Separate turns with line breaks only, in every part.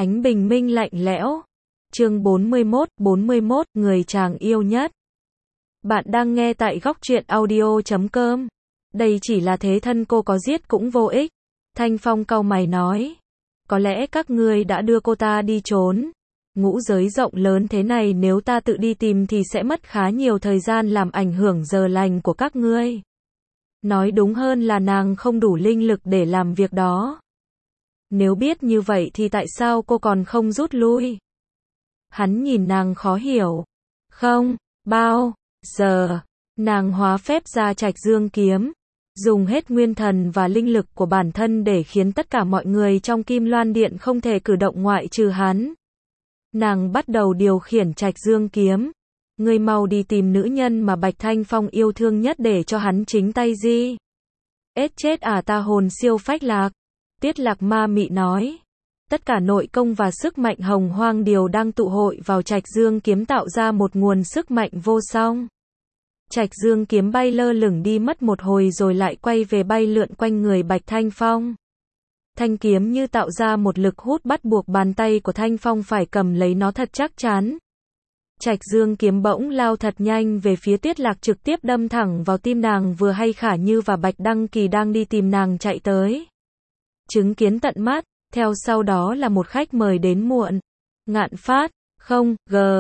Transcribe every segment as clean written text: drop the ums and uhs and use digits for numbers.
Ánh bình minh lạnh lẽo. Chương 41, người chàng yêu nhất. Bạn đang nghe tại góc truyện audio.com. Đây chỉ là thế thân cô có giết cũng vô ích. Thanh Phong cau mày nói. Có lẽ các ngươi đã đưa cô ta đi trốn. Ngũ giới rộng lớn thế này nếu ta tự đi tìm thì sẽ mất khá nhiều thời gian làm ảnh hưởng giờ lành của các ngươi. Nói đúng hơn là nàng không đủ linh lực để làm việc đó. Nếu biết như vậy thì tại sao cô còn không rút lui? Hắn nhìn nàng khó hiểu. Không, bao giờ, nàng hóa phép ra Trạch Dương kiếm, dùng hết nguyên thần và linh lực của bản thân để khiến tất cả mọi người trong Kim Loan Điện không thể cử động ngoại trừ hắn. Nàng bắt đầu điều khiển Trạch Dương kiếm. Ngươi mau đi tìm nữ nhân mà Bạch Thanh Phong yêu thương nhất để cho hắn chính tay di. Ết chết à, ta hồn siêu phách lạc. Tiết Lạc ma mị nói. Tất cả nội công và sức mạnh hồng hoang đều đang tụ hội vào Trạch Dương kiếm tạo ra một nguồn sức mạnh vô song. Trạch Dương kiếm bay lơ lửng đi mất một hồi rồi lại quay về bay lượn quanh người Bạch Thanh Phong. Thanh kiếm như tạo ra một lực hút bắt buộc bàn tay của Thanh Phong phải cầm lấy nó thật chắc chắn. Trạch Dương kiếm bỗng lao thật nhanh về phía Tiết Lạc, trực tiếp đâm thẳng vào tim nàng. Vừa hay Khả Như và Bạch Đăng Kỳ đang đi tìm nàng chạy tới. Chứng kiến tận mắt, theo sau đó là một khách mời đến muộn. Ngạn Phát, không,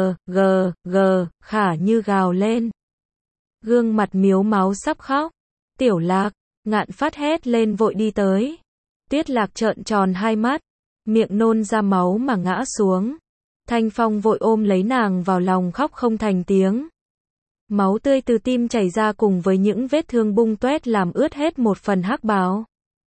Khả Như gào lên. Gương mặt miếu máu sắp khóc. Tiểu Lạc, Ngạn Phát hét lên vội đi tới. Tiết Lạc trợn tròn hai mắt, miệng nôn ra máu mà ngã xuống. Thanh Phong vội ôm lấy nàng vào lòng khóc không thành tiếng. Máu tươi từ tim chảy ra cùng với những vết thương bung toét làm ướt hết một phần hắc bào.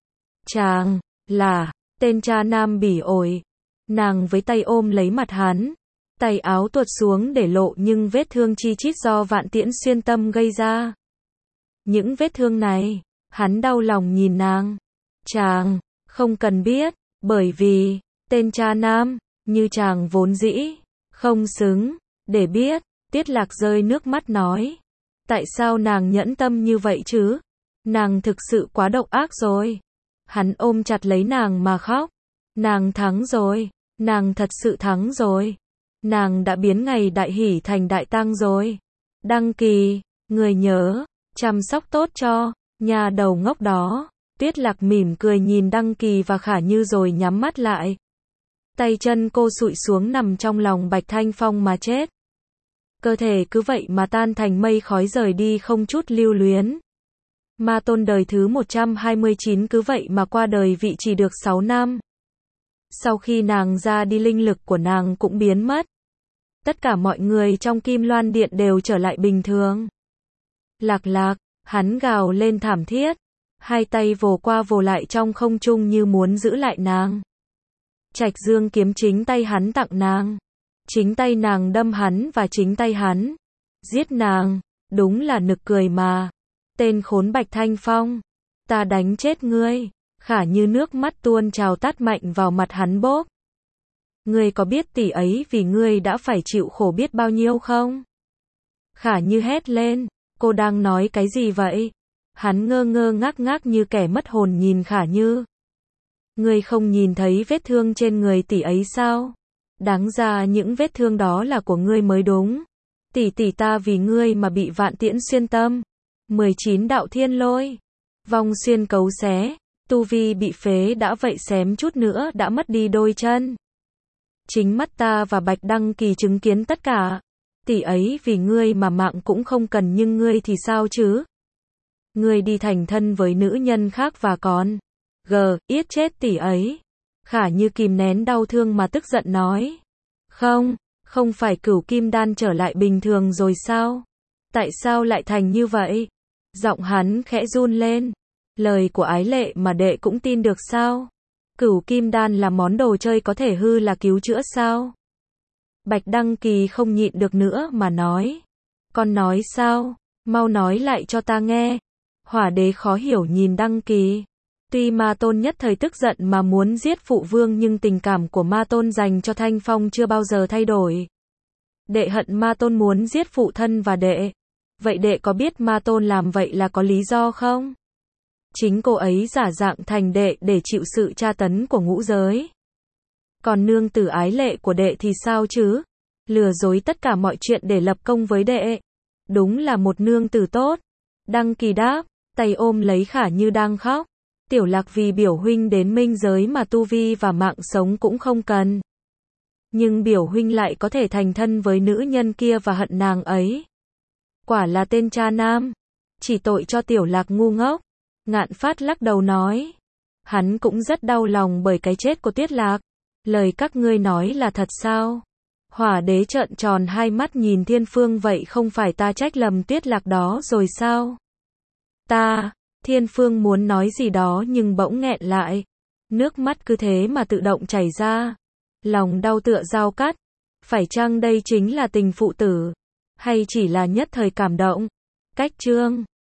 Chàng, là, tên cha nam bỉ ổi. Nàng với tay ôm lấy mặt hắn. Tay áo tuột xuống để lộ nhưng vết thương chi chít do vạn tiễn xuyên tâm gây ra. Những vết thương này, hắn đau lòng nhìn nàng. Chàng, không cần biết, bởi vì, tên cha nam, như chàng vốn dĩ, không xứng, để biết. Tiết Lạc rơi nước mắt nói. Tại sao nàng nhẫn tâm như vậy chứ? Nàng thực sự quá độc ác rồi. Hắn ôm chặt lấy nàng mà khóc. Nàng thắng rồi, nàng thật sự thắng rồi. Nàng đã biến ngày đại hỷ thành đại tang rồi. Đăng Kỳ, người nhớ, chăm sóc tốt cho, nhà đầu ngốc đó. Tiết Lạc mỉm cười nhìn Đăng Kỳ và Khả Như rồi nhắm mắt lại. Tay chân cô xụi xuống nằm trong lòng Bạch Thanh Phong mà chết. Cơ thể cứ vậy mà tan thành mây khói rời đi không chút lưu luyến. Ma Tôn đời thứ 129 cứ vậy mà qua đời vị chỉ được 6 năm. Sau khi nàng ra đi linh lực của nàng cũng biến mất. Tất cả mọi người trong Kim Loan Điện đều trở lại bình thường. Lạc Lạc, hắn gào lên thảm thiết. Hai tay vồ qua vồ lại trong không trung như muốn giữ lại nàng. Trạch Dương kiếm chính tay hắn tặng nàng. Chính tay nàng đâm hắn và chính tay hắn giết nàng. Đúng là nực cười mà. Tên khốn Bạch Thanh Phong, ta đánh chết ngươi. Khả Như nước mắt tuôn trào tát mạnh vào mặt hắn bốp. Ngươi có biết tỷ ấy vì ngươi đã phải chịu khổ biết bao nhiêu không? Khả Như hét lên, cô đang nói cái gì vậy? Hắn ngơ ngơ ngác ngác như kẻ mất hồn nhìn Khả Như. Ngươi không nhìn thấy vết thương trên người tỷ ấy sao? Đáng ra những vết thương đó là của ngươi mới đúng. Tỷ ta vì ngươi mà bị vạn tiễn xuyên tâm. 19 đạo thiên lôi, vong xuyên cấu xé, tu vi bị phế đã vậy xém chút nữa đã mất đi đôi chân. Chính mắt ta và Bạch Đăng Kỳ chứng kiến tất cả. Tỷ ấy vì ngươi mà mạng cũng không cần, nhưng ngươi thì sao chứ? Ngươi đi thành thân với nữ nhân khác và còn yết chết tỷ ấy. Khả Như kìm nén đau thương mà tức giận nói. Không phải Cửu Kim Đan trở lại bình thường rồi sao? Tại sao lại thành như vậy? Giọng hắn khẽ run lên. Lời của Ái Lệ mà đệ cũng tin được sao? Cửu Kim Đan là món đồ chơi có thể hư là cứu chữa sao? Bạch Đăng Kỳ không nhịn được nữa mà nói. Con nói sao? Mau nói lại cho ta nghe. Hỏa Đế khó hiểu nhìn Đăng Kỳ. Tuy Ma Tôn nhất thời tức giận mà muốn giết phụ vương nhưng tình cảm của Ma Tôn dành cho Thanh Phong chưa bao giờ thay đổi. Đệ hận Ma Tôn muốn giết phụ thân và đệ. Vậy đệ có biết Ma Tôn làm vậy là có lý do không? Chính cô ấy giả dạng thành đệ để chịu sự tra tấn của ngũ giới. Còn nương tử ái lệ của đệ thì sao chứ? Lừa dối tất cả mọi chuyện để lập công với đệ. Đúng là một nương tử tốt. Đăng Kỳ đáp, tay ôm lấy Khả Như đang khóc. Tiểu Lạc vì biểu huynh đến minh giới mà tu vi và mạng sống cũng không cần. Nhưng biểu huynh lại có thể thành thân với nữ nhân kia và hận nàng ấy. Quả là tên cha nam. Chỉ tội cho Tiểu Lạc ngu ngốc. Ngạn Phát lắc đầu nói. Hắn cũng rất đau lòng bởi cái chết của Tiết Lạc. Lời các ngươi nói là thật sao? Hỏa đế trợn tròn hai mắt nhìn Thiên Phương, vậy không phải ta trách lầm Tiết Lạc đó rồi sao? Thiên Phương muốn nói gì đó nhưng bỗng nghẹn lại. Nước mắt cứ thế mà tự động chảy ra. Lòng đau tựa dao cắt. Phải chăng đây chính là tình phụ tử? Hay chỉ là nhất thời cảm động? Cách chương